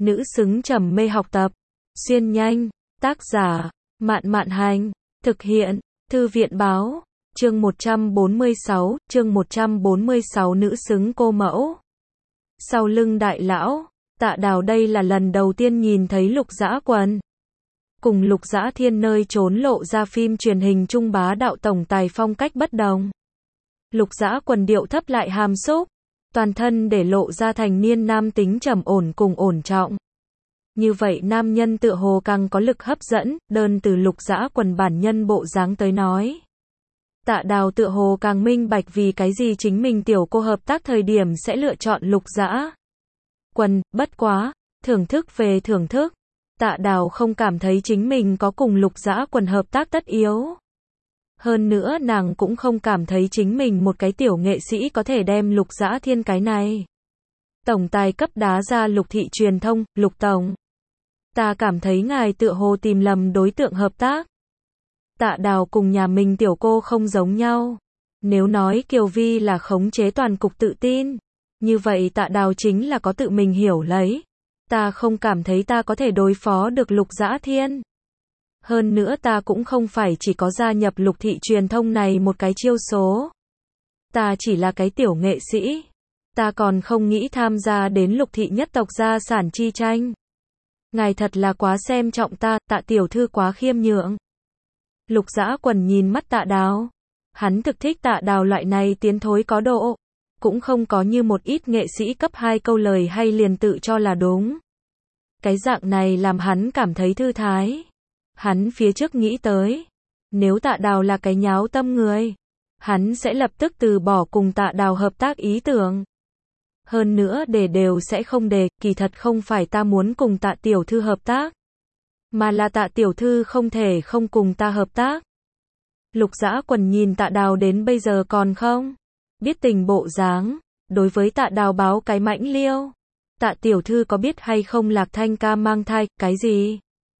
nữ xứng trầm mê học tập. Xuyên nhanh, tác giả, Mạn Mạn Hành, thực hiện, Thư viện Báo, chương 146, nữ xứng cô mẫu. Sau lưng đại lão, Tạ Đào đây là lần đầu tiên nhìn thấy Lục Dã Quần. Cùng Lục Dã Thiên nơi trốn lộ ra phim truyền hình trung bá đạo tổng tài phong cách bất đồng. Lục Dã Quần điệu thấp lại hàm xúc, toàn thân để lộ ra thành niên nam tính trầm ổn cùng ổn trọng. Như vậy nam nhân tựa hồ càng có lực hấp dẫn, đơn từ Lục Dã Quần bản nhân bộ dáng tới nói. Tạ Đào tựa hồ càng minh bạch vì cái gì chính mình tiểu cô hợp tác thời điểm sẽ lựa chọn Lục Dã Quần, bất quá, thưởng thức về thưởng thức. Tạ Đào không cảm thấy chính mình có cùng Lục Dã Quần hợp tác tất yếu. Hơn nữa nàng cũng không cảm thấy chính mình một cái tiểu nghệ sĩ có thể đem Lục Dã Thiên cái này tổng tài cấp đá ra Lục thị truyền thông. Lục tổng, ta cảm thấy ngài tựa hồ tìm lầm đối tượng hợp tác. Tạ Đào cùng nhà mình tiểu cô không giống nhau. Nếu nói Kiều Vi là khống chế toàn cục tự tin, như vậy Tạ Đào chính là có tự mình hiểu lấy. Ta không cảm thấy ta có thể đối phó được Lục Dã Thiên. Hơn nữa ta cũng không phải chỉ có gia nhập Lục thị truyền thông này một cái chiêu số. Ta chỉ là cái tiểu nghệ sĩ. Ta còn không nghĩ tham gia đến Lục thị nhất tộc gia sản chi tranh. Ngài thật là quá xem trọng ta, Tạ tiểu thư quá khiêm nhượng. Lục Dã Quần nhìn mắt Tạ Đào. Hắn thực thích Tạ Đào loại này tiến thối có độ. Cũng không có như một ít nghệ sĩ cấp 2 câu lời hay liền tự cho là đúng. Cái dạng này làm hắn cảm thấy thư thái. Hắn phía trước nghĩ tới, nếu Tạ Đào là cái nháo tâm người, hắn sẽ lập tức từ bỏ cùng Tạ Đào hợp tác ý tưởng. Hơn nữa đều sẽ không kỳ thật không phải ta muốn cùng Tạ tiểu thư hợp tác, mà là Tạ tiểu thư không thể không cùng ta hợp tác. Lục Dã Quần nhìn Tạ Đào đến bây giờ còn không biết tình bộ dáng, đối với Tạ Đào báo cái mãnh liêu. Tạ tiểu thư có biết hay không Lạc Thanh ca mang thai, cái gì?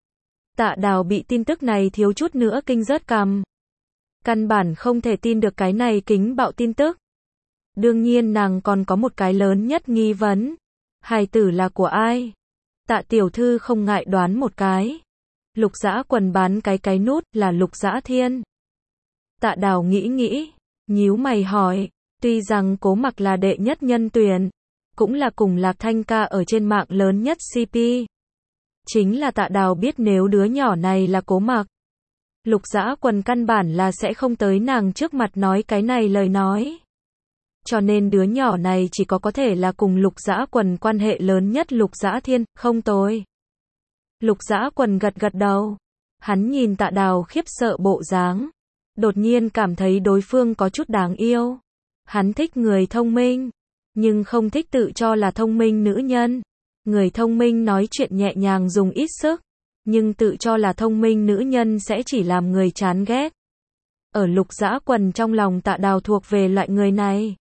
Tạ Đào bị tin tức này thiếu chút nữa kinh rớt cằm. Căn bản không thể tin được cái này kính bạo tin tức. Đương nhiên nàng còn có một cái lớn nhất nghi vấn. Hài tử là của ai? Tạ tiểu thư không ngại đoán một cái. Lục Dã Quần bán cái nút là Lục Dã Thiên. Tạ Đào nghĩ, nhíu mày hỏi, tuy rằng Cố Mặc là đệ nhất nhân tuyển, cũng là cùng Lạc Thanh ca ở trên mạng lớn nhất CP. Chính là Tạ Đào biết nếu đứa nhỏ này là Cố Mặc, Lục Dã Quần căn bản là sẽ không tới nàng trước mặt nói cái này lời nói. Cho nên đứa nhỏ này chỉ có thể là cùng Lục Dã Quần quan hệ lớn nhất Lục Dã Thiên, không tồi. Lục Dã Quần gật đầu. Hắn nhìn Tạ Đào khiếp sợ bộ dáng, đột nhiên cảm thấy đối phương có chút đáng yêu. Hắn thích người thông minh, nhưng không thích tự cho là thông minh nữ nhân. Người thông minh nói chuyện nhẹ nhàng dùng ít sức, nhưng tự cho là thông minh nữ nhân sẽ chỉ làm người chán ghét. Ở Lục Dã Quần trong lòng Tạ Đào thuộc về loại người này.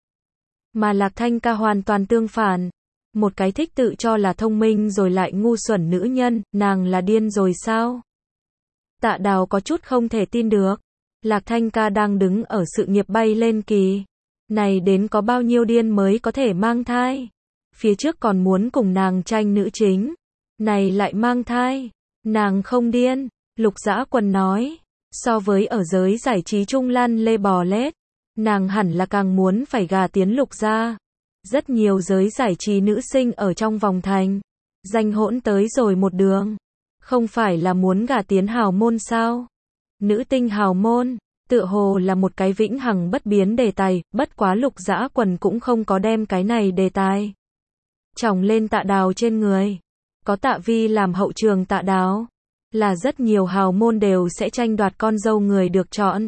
Mà Lạc Thanh ca hoàn toàn tương phản. Một cái thích tự cho là thông minh rồi lại ngu xuẩn nữ nhân, nàng là điên rồi sao? Tạ Đào có chút không thể tin được. Lạc Thanh ca đang đứng ở sự nghiệp bay lên kỳ này đến có bao nhiêu điên mới có thể mang thai. Phía trước còn muốn cùng nàng tranh nữ chính, này lại mang thai. Nàng không điên, Lục Dã Quần nói. So với ở giới giải trí trung lăn lê bò lết, nàng hẳn là càng muốn phải gà tiến Lục gia. Rất nhiều giới giải trí nữ sinh ở trong vòng thành danh hỗn tới rồi một đường, không phải là muốn gà tiến hào môn sao? Nữ tinh hào môn, tựa hồ là một cái vĩnh hằng bất biến đề tài, bất quá Lục Dã Quần cũng không có đem cái này đề tài chồng lên Tạ Đào trên người. Có Tạ Vi làm hậu trường Tạ Đào, là rất nhiều hào môn đều sẽ tranh đoạt con dâu người được chọn.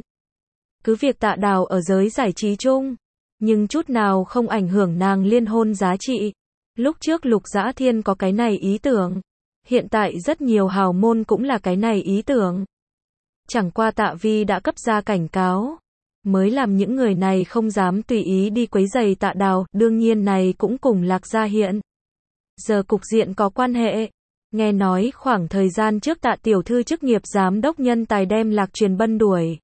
Cứ việc Tạ Đào ở giới giải trí chung, nhưng chút nào không ảnh hưởng nàng liên hôn giá trị. Lúc trước Lục Dã Thiên có cái này ý tưởng, hiện tại rất nhiều hào môn cũng là cái này ý tưởng. Chẳng qua Tạ Vi đã cấp ra cảnh cáo, mới làm những người này không dám tùy ý đi quấy rầy Tạ Đào, đương nhiên này cũng cùng Lạc gia hiện giờ cục diện có quan hệ. Nghe nói khoảng thời gian trước Tạ tiểu thư chức nghiệp giám đốc nhân tài đem Lạc Truyền Bân đuổi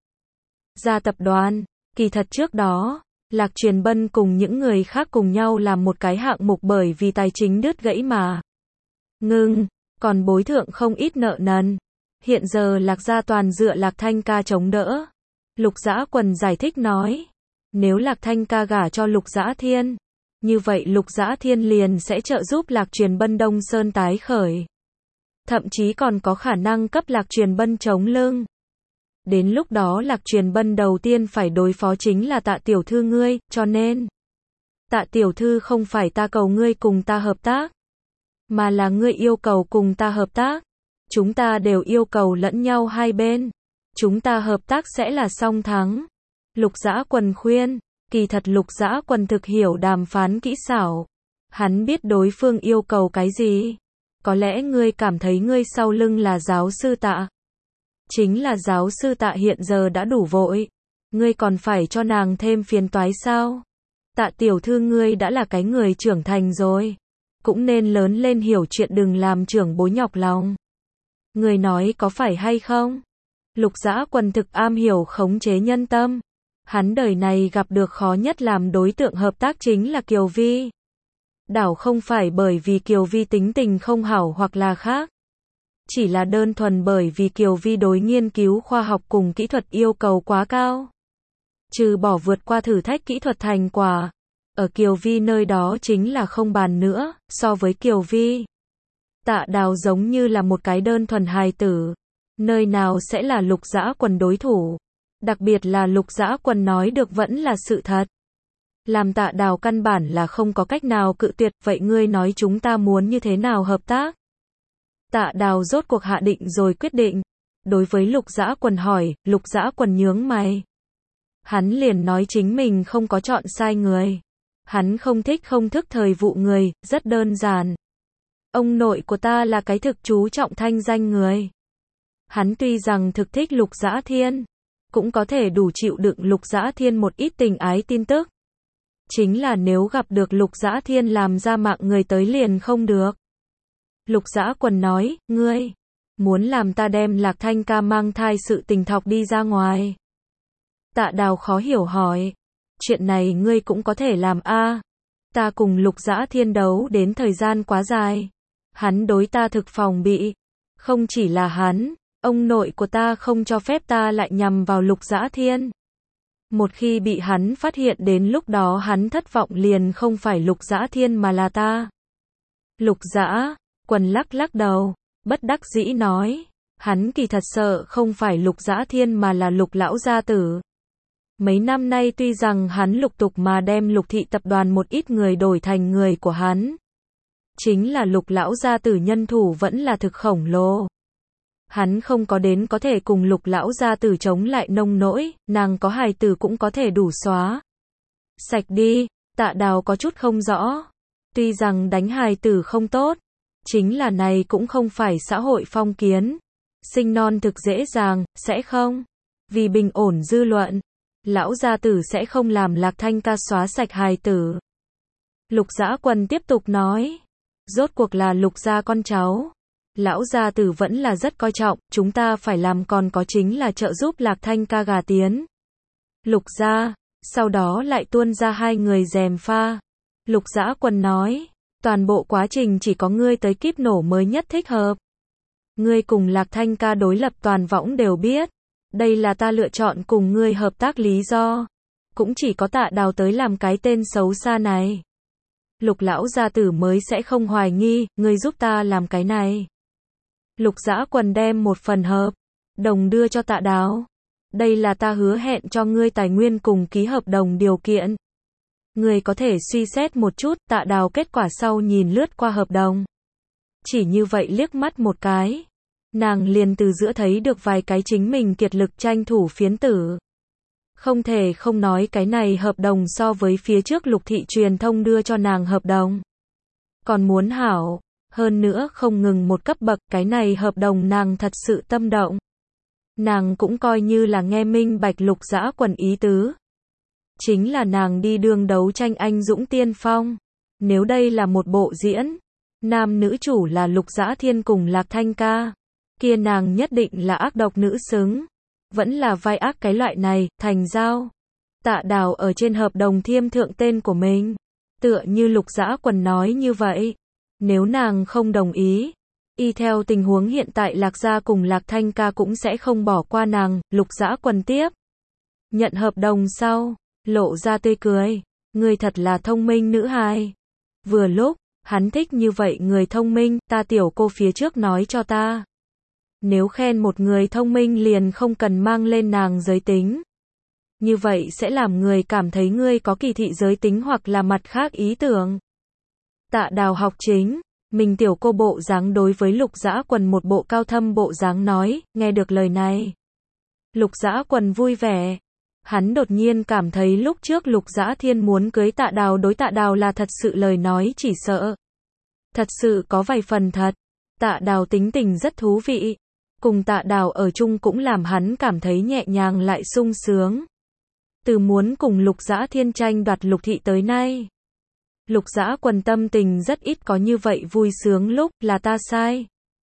ra tập đoàn. Kỳ thật trước đó, Lạc Truyền Bân cùng những người khác cùng nhau làm một cái hạng mục bởi vì tài chính đứt gãy mà Ngưng, còn bối thượng không ít nợ nần. Hiện giờ Lạc gia toàn dựa Lạc Thanh ca chống đỡ. Lục Dã Quần giải thích nói, nếu Lạc Thanh ca gả cho Lục Dã Thiên, như vậy Lục Dã Thiên liền sẽ trợ giúp Lạc Truyền Bân Đông Sơn tái khởi. Thậm chí còn có khả năng cấp Lạc Truyền Bân chống lưng. Đến lúc đó Lạc Truyền Bân đầu tiên phải đối phó chính là Tạ tiểu thư ngươi, cho nên Tạ tiểu thư không phải ta cầu ngươi cùng ta hợp tác, mà là ngươi yêu cầu cùng ta hợp tác. Chúng ta đều yêu cầu lẫn nhau hai bên. Chúng ta hợp tác sẽ là song thắng. Lục Dã Quần khuyên, kỳ thật Lục Dã Quần thực hiểu đàm phán kỹ xảo. Hắn biết đối phương yêu cầu cái gì. Có lẽ ngươi cảm thấy ngươi sau lưng là giáo sư Tạ. Chính là giáo sư Tạ hiện giờ đã đủ vội. Ngươi còn phải cho nàng thêm phiền toái sao? Tạ tiểu thư ngươi đã là cái người trưởng thành rồi. Cũng nên lớn lên hiểu chuyện, đừng làm trưởng bối nhọc lòng. Người nói có phải hay không? Lục Dã Quần thực am hiểu khống chế nhân tâm. Hắn đời này gặp được khó nhất làm đối tượng hợp tác chính là Kiều Vi. Đảo không phải bởi vì Kiều Vi tính tình không hảo hoặc là khác. Chỉ là đơn thuần bởi vì Kiều Vi đối nghiên cứu khoa học cùng kỹ thuật yêu cầu quá cao. Trừ bỏ vượt qua thử thách kỹ thuật thành quả, ở Kiều Vi nơi đó chính là không bàn nữa. So với Kiều Vi, Tạ Đào giống như là một cái đơn thuần hài tử. Nơi nào sẽ là Lục Dã Quần đối thủ. Đặc biệt là Lục Dã Quần nói được vẫn là sự thật. Làm Tạ Đào căn bản là không có cách nào cự tuyệt. Vậy ngươi nói chúng ta muốn như thế nào hợp tác? Tạ Đào rốt cuộc hạ định rồi quyết định. Đối với Lục Dã Quần hỏi, Lục Dã Quần nhướng mày. Hắn liền nói chính mình không có chọn sai người. Hắn không thích không thức thời vụ người, rất đơn giản. Ông nội của ta là cái thực chú trọng thanh danh người. Hắn tuy rằng thực thích Lục Dã Thiên, cũng có thể đủ chịu đựng Lục Dã Thiên một ít tình ái tin tức. Chính là nếu gặp được Lục Dã Thiên làm ra mạng người tới liền không được. Lục Dã Quần nói, ngươi muốn làm ta đem Lạc Thanh ca mang thai sự tình thọc đi ra ngoài. Tạ Đào khó hiểu hỏi, chuyện này ngươi cũng có thể làm a? Ta cùng Lục Dã Thiên đấu đến thời gian quá dài. Hắn đối ta thực phòng bị. Không chỉ là hắn, ông nội của ta không cho phép ta lại nhằm vào Lục Dã Thiên. Một khi bị hắn phát hiện đến lúc đó hắn thất vọng liền không phải Lục Dã Thiên mà là ta. Lục Dã Quần lắc lắc đầu, bất đắc dĩ nói, hắn kỳ thật sợ không phải Lục Dã Thiên mà là Lục lão gia tử. Mấy năm nay tuy rằng hắn lục tục mà đem Lục thị tập đoàn một ít người đổi thành người của hắn. Chính là Lục lão gia tử nhân thủ vẫn là thực khổng lồ. Hắn không có đến có thể cùng Lục lão gia tử chống lại nông nỗi, nàng có hài tử cũng có thể đủ xóa sạch đi. Tạ Đào có chút không rõ. Tuy rằng đánh hài tử không tốt, chính là này cũng không phải xã hội phong kiến. Sinh non thực dễ dàng, sẽ không? Vì bình ổn dư luận, lão gia tử sẽ không làm Lạc Thanh ca xóa sạch hài tử. Lục Dã Quần tiếp tục nói, rốt cuộc là Lục gia con cháu. Lão gia tử vẫn là rất coi trọng, chúng ta phải làm còn có chính là trợ giúp Lạc Thanh ca gà tiến Lục gia, sau đó lại tuôn ra hai người gièm pha. Lục Dã Quần nói, toàn bộ quá trình chỉ có ngươi tới kíp nổ mới nhất thích hợp. Ngươi cùng Lạc Thanh ca đối lập toàn võng đều biết. Đây là ta lựa chọn cùng ngươi hợp tác lý do. Cũng chỉ có Tạ Đào tới làm cái tên xấu xa này. Lục lão gia tử mới sẽ không hoài nghi, ngươi giúp ta làm cái này. Lục Dã Quần đem một phần hợp đồng đưa cho Tạ Đào. Đây là ta hứa hẹn cho ngươi tài nguyên cùng ký hợp đồng điều kiện. Ngươi có thể suy xét một chút. Tạ Đào kết quả sau nhìn lướt qua hợp đồng. Chỉ như vậy liếc mắt một cái, nàng liền từ giữa thấy được vài cái chính mình kiệt lực tranh thủ phiến tử. Không thể không nói cái này hợp đồng so với phía trước Lục thị truyền thông đưa cho nàng hợp đồng còn muốn hảo. Hơn nữa không ngừng một cấp bậc, cái này hợp đồng nàng thật sự tâm động. Nàng cũng coi như là nghe minh bạch Lục Dã Quần ý tứ. Chính là nàng đi đường đấu tranh anh dũng tiên phong. Nếu đây là một bộ diễn, nam nữ chủ là Lục Dã Thiên cùng Lạc Thanh ca, kia nàng nhất định là ác độc nữ xứng. Vẫn là vai ác cái loại này, thành giao. Tạ Đào ở trên hợp đồng thiêm thượng tên của mình. Tựa như Lục Dã Quần nói như vậy. Nếu nàng không đồng ý, Y theo tình huống hiện tại Lạc gia cùng Lạc Thanh ca cũng sẽ không bỏ qua nàng, Lục Dã Quần tiếp. Nhận hợp đồng sau, lộ ra tươi cười. Ngươi thật là thông minh nữ hài. Vừa lúc, hắn thích như vậy người thông minh, ta tiểu cô phía trước nói cho ta. Nếu khen một người thông minh liền không cần mang lên nàng giới tính. Như vậy sẽ làm người cảm thấy ngươi có kỳ thị giới tính hoặc là mặt khác ý tưởng. Tạ Đào học chính, mình tiểu cô bộ dáng đối với Lục Dã Quần một bộ cao thâm bộ dáng nói, nghe được lời này. Lục Dã Quần vui vẻ. Hắn đột nhiên cảm thấy lúc trước Lục Dã Thiên muốn cưới Tạ Đào đối Tạ Đào là thật sự lời nói chỉ sợ. Thật sự có vài phần thật. Tạ Đào tính tình rất thú vị. Cùng Tạ Đào ở chung cũng làm hắn cảm thấy nhẹ nhàng lại sung sướng. Từ muốn cùng Lục Dã Thiên tranh đoạt Lục thị tới nay. Lục Dã Quần tâm tình rất ít có như vậy vui sướng lúc, là ta sai.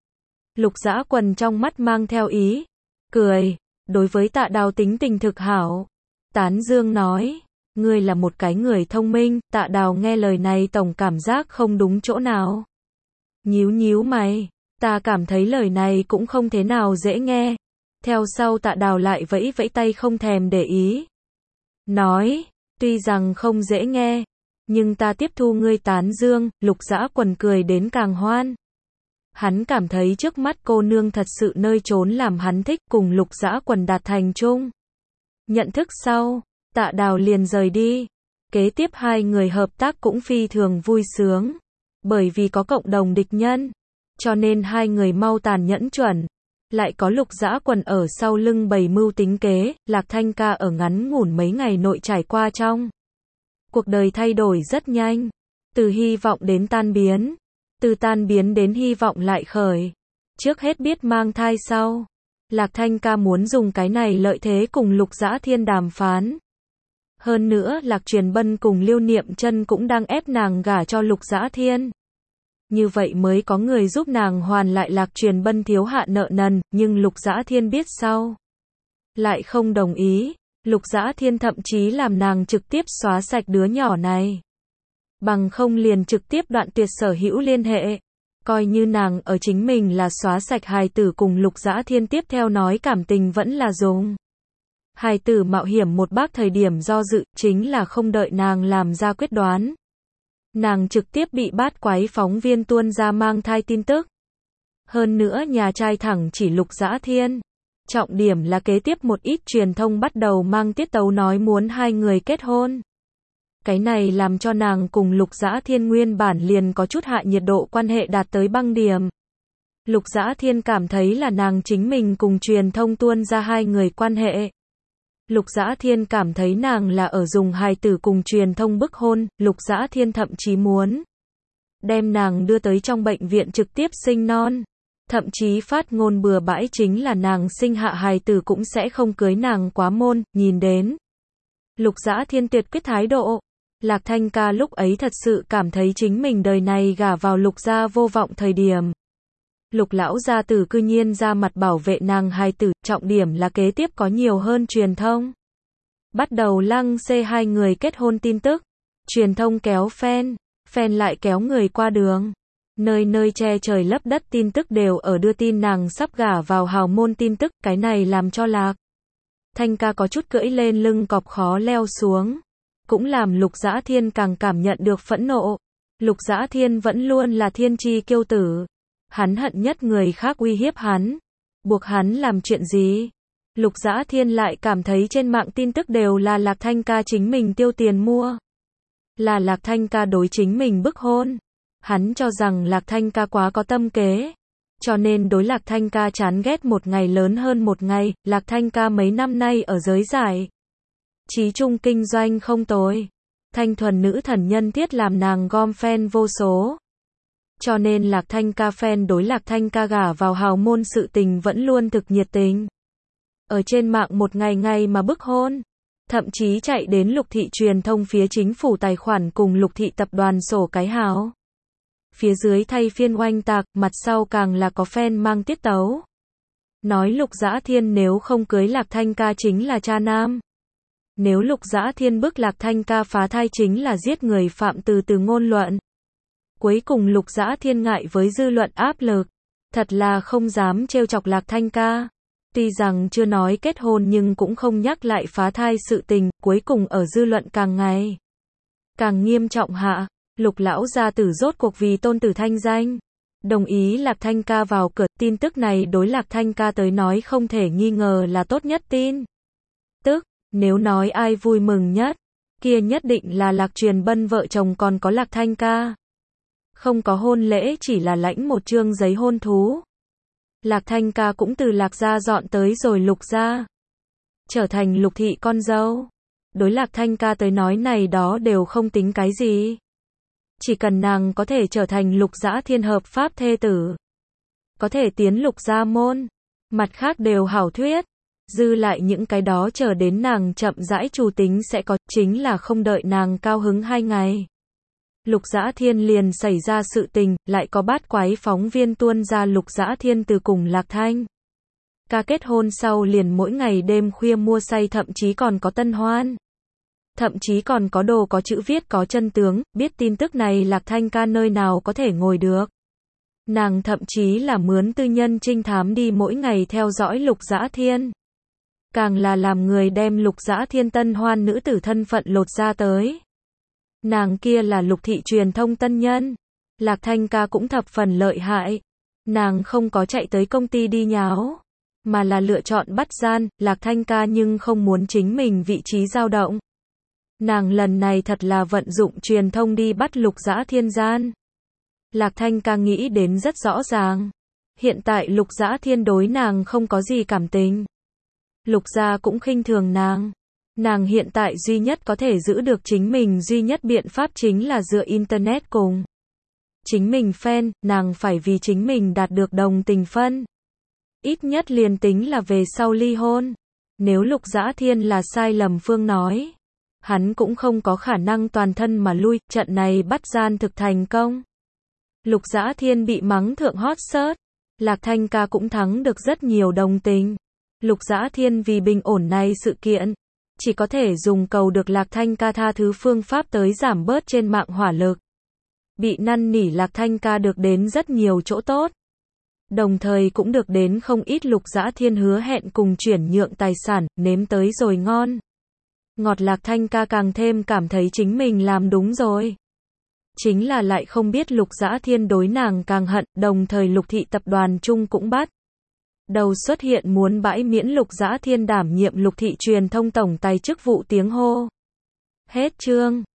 Lục Dã Quần trong mắt mang theo ý cười, đối với Tạ Đào tính tình thực hảo. Tán dương nói, ngươi là một cái người thông minh. Tạ Đào nghe lời này tổng cảm giác không đúng chỗ nào. Nhíu nhíu mày, ta cảm thấy lời này cũng không thế nào dễ nghe. Theo sau Tạ Đào lại vẫy vẫy tay không thèm để ý. Nói, tuy rằng không dễ nghe, nhưng ta tiếp thu ngươi tán dương. Lục Dã Quần cười đến càng hoan. Hắn cảm thấy trước mắt cô nương thật sự nơi trốn làm hắn thích, cùng Lục Dã Quần đạt thành chung nhận thức sau, Tạ Đào liền rời đi. Kế tiếp hai người hợp tác cũng phi thường vui sướng. Bởi vì có cộng đồng địch nhân, cho nên hai người mau tàn nhẫn chuẩn. Lại có Lục Dã Quần ở sau lưng bày mưu tính kế. Lạc Thanh ca ở ngắn ngủn mấy ngày nội trải qua trong cuộc đời thay đổi rất nhanh. Từ hy vọng đến tan biến. Từ tan biến đến hy vọng lại khởi. Trước hết biết mang thai sau. Lạc Thanh ca muốn dùng cái này lợi thế cùng Lục Dã Thiên đàm phán. Hơn nữa Lạc Truyền Bân cùng Liêu Niệm Chân cũng đang ép nàng gả cho Lục Dã Thiên. Như vậy mới có người giúp nàng hoàn lại Lạc Truyền Bân thiếu hạ nợ nần, nhưng Lục Dã Thiên biết sau. Lại không đồng ý. Lục Dã Thiên thậm chí làm nàng trực tiếp xóa sạch đứa nhỏ này. Bằng không liền trực tiếp đoạn tuyệt sở hữu liên hệ. Coi như nàng ở chính mình là xóa sạch hài tử cùng Lục Dã Thiên tiếp theo nói cảm tình vẫn là dùng. Hài tử mạo hiểm một bác thời điểm do dự, chính là không đợi nàng làm ra quyết đoán. Nàng trực tiếp bị bát quái phóng viên tuôn ra mang thai tin tức. Hơn nữa nhà trai thẳng chỉ Lục Dã Thiên. Trọng điểm là kế tiếp một ít truyền thông bắt đầu mang tiết tấu nói muốn hai người kết hôn. Cái này làm cho nàng cùng Lục Dã Thiên nguyên bản liền có chút hạ nhiệt độ quan hệ đạt tới băng điểm. Lục Dã Thiên cảm thấy là nàng chính mình cùng truyền thông tuôn ra hai người quan hệ. Lục Dã Thiên cảm thấy nàng là ở dùng hài tử cùng truyền thông bức hôn. Lục Dã Thiên thậm chí muốn đem nàng đưa tới trong bệnh viện trực tiếp sinh non. Thậm chí phát ngôn bừa bãi chính là nàng sinh hạ hài tử cũng sẽ không cưới nàng quá môn. Nhìn đến Lục Dã Thiên tuyệt quyết thái độ. Lạc Thanh ca lúc ấy thật sự cảm thấy chính mình đời này gả vào Lục gia vô vọng thời điểm. Lục lão gia tử cư nhiên ra mặt bảo vệ nàng hài tử, trọng điểm là kế tiếp có nhiều hơn truyền thông. Bắt đầu lăng xê hai người kết hôn tin tức. Truyền thông kéo fan lại kéo người qua đường. Nơi nơi che trời lấp đất tin tức đều ở đưa tin nàng sắp gả vào hào môn tin tức. Cái này làm cho Lạc Thanh ca có chút cưỡi lên lưng cọp khó leo xuống. Cũng làm Lục Dã Thiên càng cảm nhận được phẫn nộ. Lục Dã Thiên vẫn luôn là thiên chi kiêu tử. Hắn hận nhất người khác uy hiếp hắn. Buộc hắn làm chuyện gì? Lục Dã Thiên lại cảm thấy trên mạng tin tức đều là Lạc Thanh ca chính mình tiêu tiền mua. Là Lạc Thanh ca đối chính mình bức hôn. Hắn cho rằng Lạc Thanh ca quá có tâm kế. Cho nên đối Lạc Thanh ca chán ghét một ngày lớn hơn một ngày. Lạc Thanh ca mấy năm nay ở giới giải trí chung kinh doanh không tồi. Thanh thuần nữ thần nhân thiết làm nàng gom fan vô số. Cho nên Lạc Thanh ca fan đối Lạc Thanh ca gả vào hào môn sự tình vẫn luôn thực nhiệt tình. Ở trên mạng một ngày ngày mà bức hôn. Thậm chí chạy đến Lục thị truyền thông phía chính phủ tài khoản cùng Lục thị tập đoàn sổ cái hào. Phía dưới thay phiên oanh tạc, mặt sau càng là có fan mang tiết tấu. Nói Lục Dã Thiên nếu không cưới Lạc Thanh ca chính là cha nam. Nếu Lục Dã Thiên bức Lạc Thanh ca phá thai chính là giết người phạm từ ngôn luận. Cuối cùng Lục Dã Thiên ngại với dư luận áp lực. Thật là không dám trêu chọc Lạc Thanh ca. Tuy rằng chưa nói kết hôn nhưng cũng không nhắc lại phá thai sự tình, cuối cùng ở dư luận càng ngày càng nghiêm trọng hạ, Lục lão gia tử rốt cuộc vì tôn tử thanh danh, đồng ý Lạc Thanh ca vào cửa. Tin tức này đối Lạc Thanh ca tới nói không thể nghi ngờ là tốt nhất tin tức. Nếu nói ai vui mừng nhất, kia nhất định là Lạc Truyền Bân vợ chồng còn có Lạc Thanh ca. Không có hôn lễ, chỉ là lãnh một chương giấy hôn thú. Lạc Thanh ca cũng từ Lạc gia dọn tới rồi Lục gia, trở thành Lục thị con dâu. Đối Lạc Thanh ca tới nói này đó đều không tính cái gì. Chỉ cần nàng có thể trở thành Lục Dã Thiên hợp pháp thê tử, có thể tiến Lục gia môn, mặt khác đều hảo thuyết. Dư lại những cái đó chờ đến nàng chậm rãi chủ tính sẽ có, chính là không đợi nàng cao hứng 2 ngày. Lục Dã Thiên liền xảy ra sự tình, lại có bát quái phóng viên tuôn ra Lục Dã Thiên từ cùng Lạc Thanh ca kết hôn sau liền mỗi ngày đêm khuya mua say, thậm chí còn có tân hoan. Thậm chí còn có đồ có chữ viết có chân tướng. Biết tin tức này Lạc Thanh ca nơi nào có thể ngồi được. Nàng thậm chí là mướn tư nhân trinh thám đi mỗi ngày theo dõi Lục Dã Thiên. Càng là làm người đem Lục Dã Thiên tân hoan nữ tử thân phận lột ra tới. Nàng kia là Lục thị truyền thông tân nhân. Lạc Thanh ca cũng thập phần lợi hại. Nàng không có chạy tới công ty đi nháo, mà là lựa chọn bắt gian. Lạc Thanh ca nhưng không muốn chính mình vị trí dao động. Nàng lần này thật là vận dụng truyền thông đi bắt Lục Dã Thiên gian. Lạc Thanh ca nghĩ đến rất rõ ràng. Hiện tại Lục Dã Thiên đối nàng không có gì cảm tình. Lục gia cũng khinh thường nàng. Nàng hiện tại duy nhất có thể giữ được chính mình duy nhất biện pháp chính là dựa Internet cùng chính mình fan. Nàng phải vì chính mình đạt được đồng tình phân. Ít nhất liền tính là về sau ly hôn. Nếu Lục Dã Thiên là sai lầm phương nói, hắn cũng không có khả năng toàn thân mà lui. Trận này bắt gian thực thành công. Lục Dã Thiên bị mắng thượng hot search. Lạc Thanh ca cũng thắng được rất nhiều đồng tình. Lục Dã Thiên vì bình ổn này sự kiện, chỉ có thể dùng cầu được Lạc Thanh ca tha thứ phương pháp tới giảm bớt trên mạng hỏa lực. Bị năn nỉ Lạc Thanh ca được đến rất nhiều chỗ tốt. Đồng thời cũng được đến không ít Lục Dã Thiên hứa hẹn cùng chuyển nhượng tài sản, nếm tới rồi ngon ngọt. Lạc Thanh ca càng thêm cảm thấy chính mình làm đúng rồi. Chính là lại không biết Lục Dã Thiên đối nàng càng hận, đồng thời Lục thị tập đoàn chung cũng bắt đầu xuất hiện muốn bãi miễn Lục Dã Thiên đảm nhiệm Lục thị truyền thông tổng tài chức vụ tiếng hô. Hết chương.